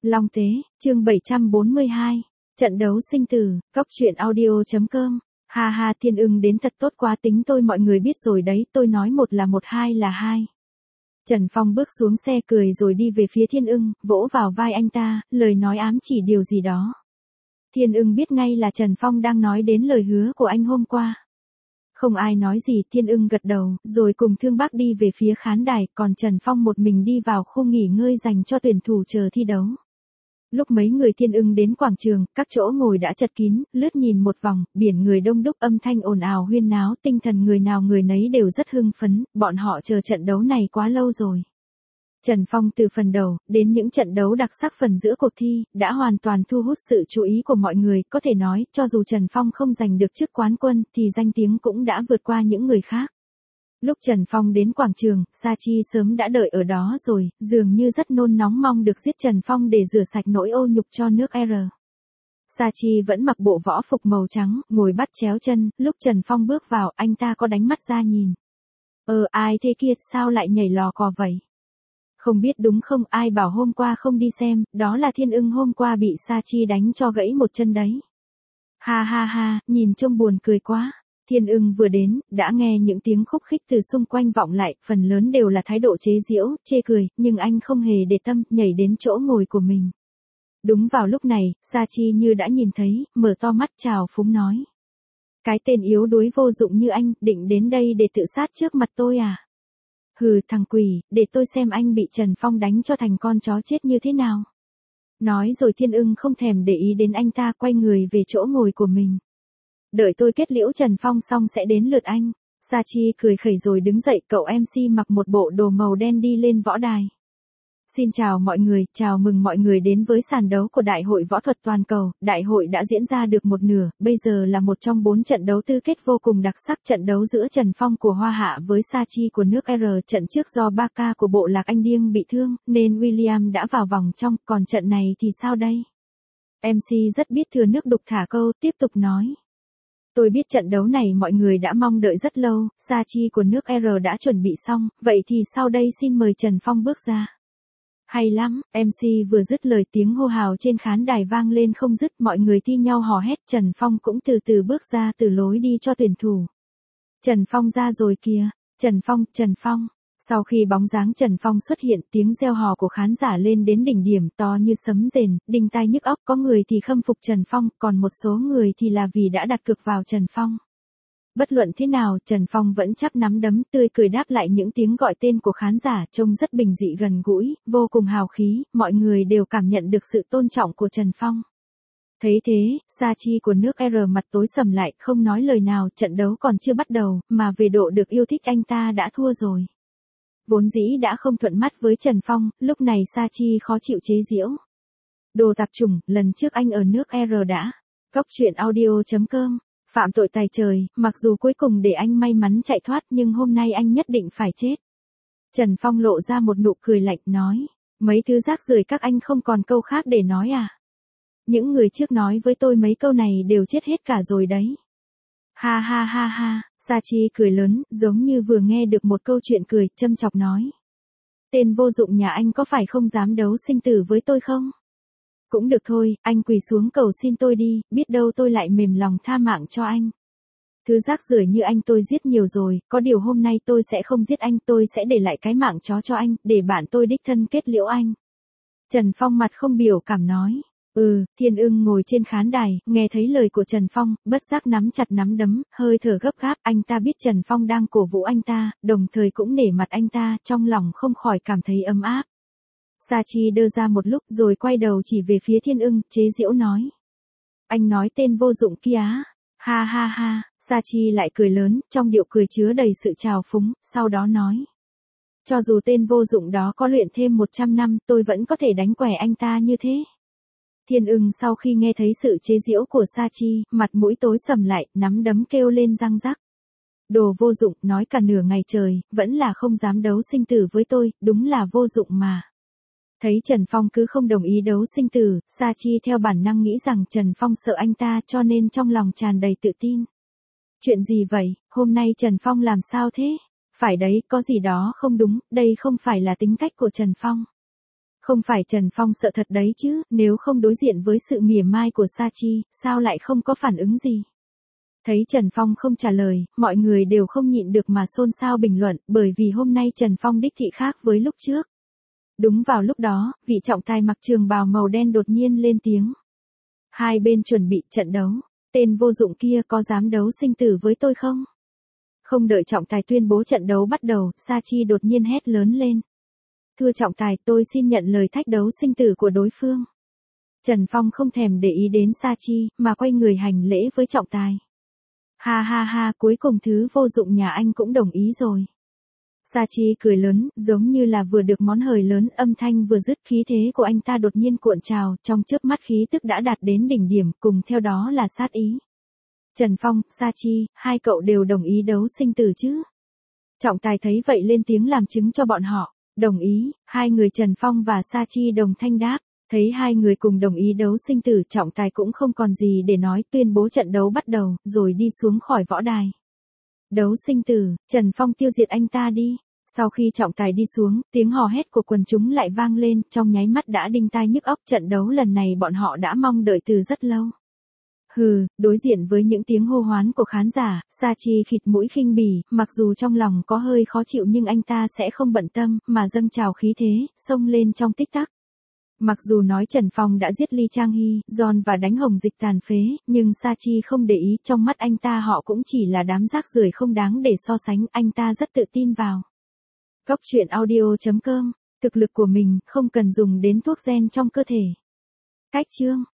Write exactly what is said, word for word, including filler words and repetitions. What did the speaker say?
Long Tế, chương bảy trăm bốn mươi hai. Trận đấu sinh tử, Cóc truyện audio.com. Ha ha, Thiên Ưng đến thật tốt quá, tính tôi mọi người biết rồi đấy, tôi nói một là một, hai là hai. Trần Phong bước xuống xe cười rồi đi về phía Thiên Ưng, vỗ vào vai anh ta, lời nói ám chỉ điều gì đó. Thiên Ưng biết ngay là Trần Phong đang nói đến lời hứa của anh hôm qua. Không ai nói gì, Thiên Ưng gật đầu, rồi cùng Thương Bác đi về phía khán đài, còn Trần Phong một mình đi vào khu nghỉ ngơi dành cho tuyển thủ chờ thi đấu. Lúc mấy người Thiên Ưng đến quảng trường, các chỗ ngồi đã chật kín, lướt nhìn một vòng, biển người đông đúc, âm thanh ồn ào huyên náo, tinh thần người nào người nấy đều rất hưng phấn, bọn họ chờ trận đấu này quá lâu rồi. Trần Phong từ phần đầu, đến những trận đấu đặc sắc phần giữa cuộc thi, đã hoàn toàn thu hút sự chú ý của mọi người, có thể nói, cho dù Trần Phong không giành được chức quán quân, thì danh tiếng cũng đã vượt qua những người khác. Lúc Trần Phong đến quảng trường, Sa Chi sớm đã đợi ở đó rồi, dường như rất nôn nóng mong được giết Trần Phong để rửa sạch nỗi ô nhục cho nước R. Sa Chi vẫn mặc bộ võ phục màu trắng, ngồi bắt chéo chân, lúc Trần Phong bước vào, anh ta có đánh mắt ra nhìn. Ờ, ai thế kia, sao lại nhảy lò cò vậy? Không biết đúng không, ai bảo hôm qua không đi xem, đó là Thiên Ưng hôm qua bị Sa Chi đánh cho gãy một chân đấy. Ha ha ha, nhìn trông buồn cười quá. Thiên Ưng vừa đến, đã nghe những tiếng khúc khích từ xung quanh vọng lại, phần lớn đều là thái độ chế giễu, chê cười, nhưng anh không hề để tâm, nhảy đến chỗ ngồi của mình. Đúng vào lúc này, Sa Chi như đã nhìn thấy, mở to mắt chào phúng nói. Cái tên yếu đuối vô dụng như anh, định đến đây để tự sát trước mặt tôi à? Hừ, thằng quỷ, để tôi xem anh bị Trần Phong đánh cho thành con chó chết như thế nào. Nói rồi Thiên Ưng không thèm để ý đến anh ta, quay người về chỗ ngồi của mình. Đợi tôi kết liễu Trần Phong xong sẽ đến lượt anh. Sa Chi cười khẩy rồi đứng dậy, cậu em xê mặc một bộ đồ màu đen đi lên võ đài. Xin chào mọi người, chào mừng mọi người đến với sàn đấu của Đại hội Võ thuật Toàn cầu. Đại hội đã diễn ra được một nửa, bây giờ là một trong bốn trận đấu tư kết vô cùng đặc sắc. Trận đấu giữa Trần Phong của Hoa Hạ với Sa Chi của nước R. Trận trước do Barca của bộ Lạc Anh Điêng bị thương, nên William đã vào vòng trong, còn trận này thì sao đây? em xê rất biết thừa nước đục thả câu, tiếp tục nói. Tôi biết trận đấu này mọi người đã mong đợi rất lâu, Sa Chi của nước R đã chuẩn bị xong, vậy thì sau đây xin mời Trần Phong bước ra. Hay lắm, em xê vừa dứt lời tiếng hô hào trên khán đài vang lên không dứt, mọi người thi nhau hò hét, Trần Phong cũng từ từ bước ra từ lối đi cho tuyển thủ. Trần Phong ra rồi kìa, Trần Phong, Trần Phong. Sau khi bóng dáng Trần Phong xuất hiện, tiếng reo hò của khán giả lên đến đỉnh điểm, to như sấm rền, đinh tai nhức óc, có người thì khâm phục Trần Phong, còn một số người thì là vì đã đặt cược vào Trần Phong. Bất luận thế nào, Trần Phong vẫn chắp nắm đấm, tươi cười đáp lại những tiếng gọi tên của khán giả, trông rất bình dị gần gũi, vô cùng hào khí, mọi người đều cảm nhận được sự tôn trọng của Trần Phong. Thấy thế, Sa Chi của nước R mặt tối sầm lại, không nói lời nào, trận đấu còn chưa bắt đầu, mà về độ được yêu thích anh ta đã thua rồi. Vốn dĩ đã không thuận mắt với Trần Phong, lúc này Sa Chi khó chịu chế giễu. Đồ tạp chủng, lần trước anh ở nước R đã. Cóc truyện audio.com. Phạm tội tày trời, mặc dù cuối cùng để anh may mắn chạy thoát nhưng hôm nay anh nhất định phải chết. Trần Phong lộ ra một nụ cười lạnh nói. Mấy thứ rác rưởi các anh không còn câu khác để nói à? Những người trước nói với tôi mấy câu này đều chết hết cả rồi đấy. Ha ha ha ha, Sa Chi cười lớn, giống như vừa nghe được một câu chuyện cười, châm chọc nói. Tên vô dụng nhà anh có phải không dám đấu sinh tử với tôi không? Cũng được thôi, anh quỳ xuống cầu xin tôi đi, biết đâu tôi lại mềm lòng tha mạng cho anh. Thứ rác rưởi như anh tôi giết nhiều rồi, có điều hôm nay tôi sẽ không giết anh, tôi sẽ để lại cái mạng chó cho anh, để bạn tôi đích thân kết liễu anh. Trần Phong mặt không biểu cảm nói. Ừ, Thiên Ưng ngồi trên khán đài, nghe thấy lời của Trần Phong, bất giác nắm chặt nắm đấm, hơi thở gấp gáp, anh ta biết Trần Phong đang cổ vũ anh ta, đồng thời cũng nể mặt anh ta, trong lòng không khỏi cảm thấy ấm áp. Sa Chi đơ ra một lúc rồi quay đầu chỉ về phía Thiên Ưng, chế giễu nói. Anh nói tên vô dụng kia á? Ha ha ha, Sa Chi lại cười lớn, trong điệu cười chứa đầy sự trào phúng, sau đó nói. Cho dù tên vô dụng đó có luyện thêm một trăm năm, tôi vẫn có thể đánh quẻ anh ta như thế. Thiên Ưng sau khi nghe thấy sự chế giễu của Sa Chi, mặt mũi tối sầm lại, nắm đấm kêu lên răng rắc. Đồ vô dụng, nói cả nửa ngày trời, vẫn là không dám đấu sinh tử với tôi, đúng là vô dụng mà. Thấy Trần Phong cứ không đồng ý đấu sinh tử, Sa Chi theo bản năng nghĩ rằng Trần Phong sợ anh ta cho nên trong lòng tràn đầy tự tin. Chuyện gì vậy, hôm nay Trần Phong làm sao thế? Phải đấy, có gì đó không đúng, đây không phải là tính cách của Trần Phong. Không phải Trần Phong sợ thật đấy chứ, nếu không đối diện với sự mỉa mai của Sa Chi, sao lại không có phản ứng gì. Thấy Trần Phong không trả lời, mọi người đều không nhịn được mà xôn xao bình luận, bởi vì hôm nay Trần Phong đích thị khác với lúc trước. Đúng vào lúc đó, vị trọng tài mặc trường bào màu đen đột nhiên lên tiếng. Hai bên chuẩn bị trận đấu, tên vô dụng kia có dám đấu sinh tử với tôi không? Không đợi trọng tài tuyên bố trận đấu bắt đầu, Sa Chi đột nhiên hét lớn lên. Thưa trọng tài, tôi xin nhận lời thách đấu sinh tử của đối phương. Trần Phong không thèm để ý đến Sa Chi, mà quay người hành lễ với trọng tài. Ha ha ha, cuối cùng thứ vô dụng nhà anh cũng đồng ý rồi. Sa Chi cười lớn, giống như là vừa được món hời lớn, âm thanh vừa dứt khí thế của anh ta đột nhiên cuộn trào, trong chớp mắt khí tức đã đạt đến đỉnh điểm, cùng theo đó là sát ý. Trần Phong, Sa Chi, hai cậu đều đồng ý đấu sinh tử chứ? Trọng tài thấy vậy lên tiếng làm chứng cho bọn họ. Đồng ý, hai người Trần Phong và Sa Chi đồng thanh đáp. Thấy hai người cùng đồng ý đấu sinh tử, trọng tài cũng không còn gì để nói, tuyên bố trận đấu bắt đầu, rồi đi xuống khỏi võ đài. Đấu sinh tử, Trần Phong tiêu diệt anh ta đi. Sau khi trọng tài đi xuống, tiếng hò hét của quần chúng lại vang lên, trong nháy mắt đã đinh tai nhức óc. Trận đấu lần này bọn họ đã mong đợi từ rất lâu. Hừ, đối diện với những tiếng hô hoán của khán giả, Sa Chi khịt mũi khinh bỉ, mặc dù trong lòng có hơi khó chịu nhưng anh ta sẽ không bận tâm, mà dâng trào khí thế, xông lên trong tích tắc. Mặc dù nói Trần Phong đã giết Lee Chang Hee, John và đánh Hồng Dịch tàn phế, nhưng Sa Chi không để ý, trong mắt anh ta họ cũng chỉ là đám rác rưởi không đáng để so sánh, anh ta rất tự tin vào. Góc truyện audio chấm com, thực lực của mình không cần dùng đến thuốc gen trong cơ thể. Cách chương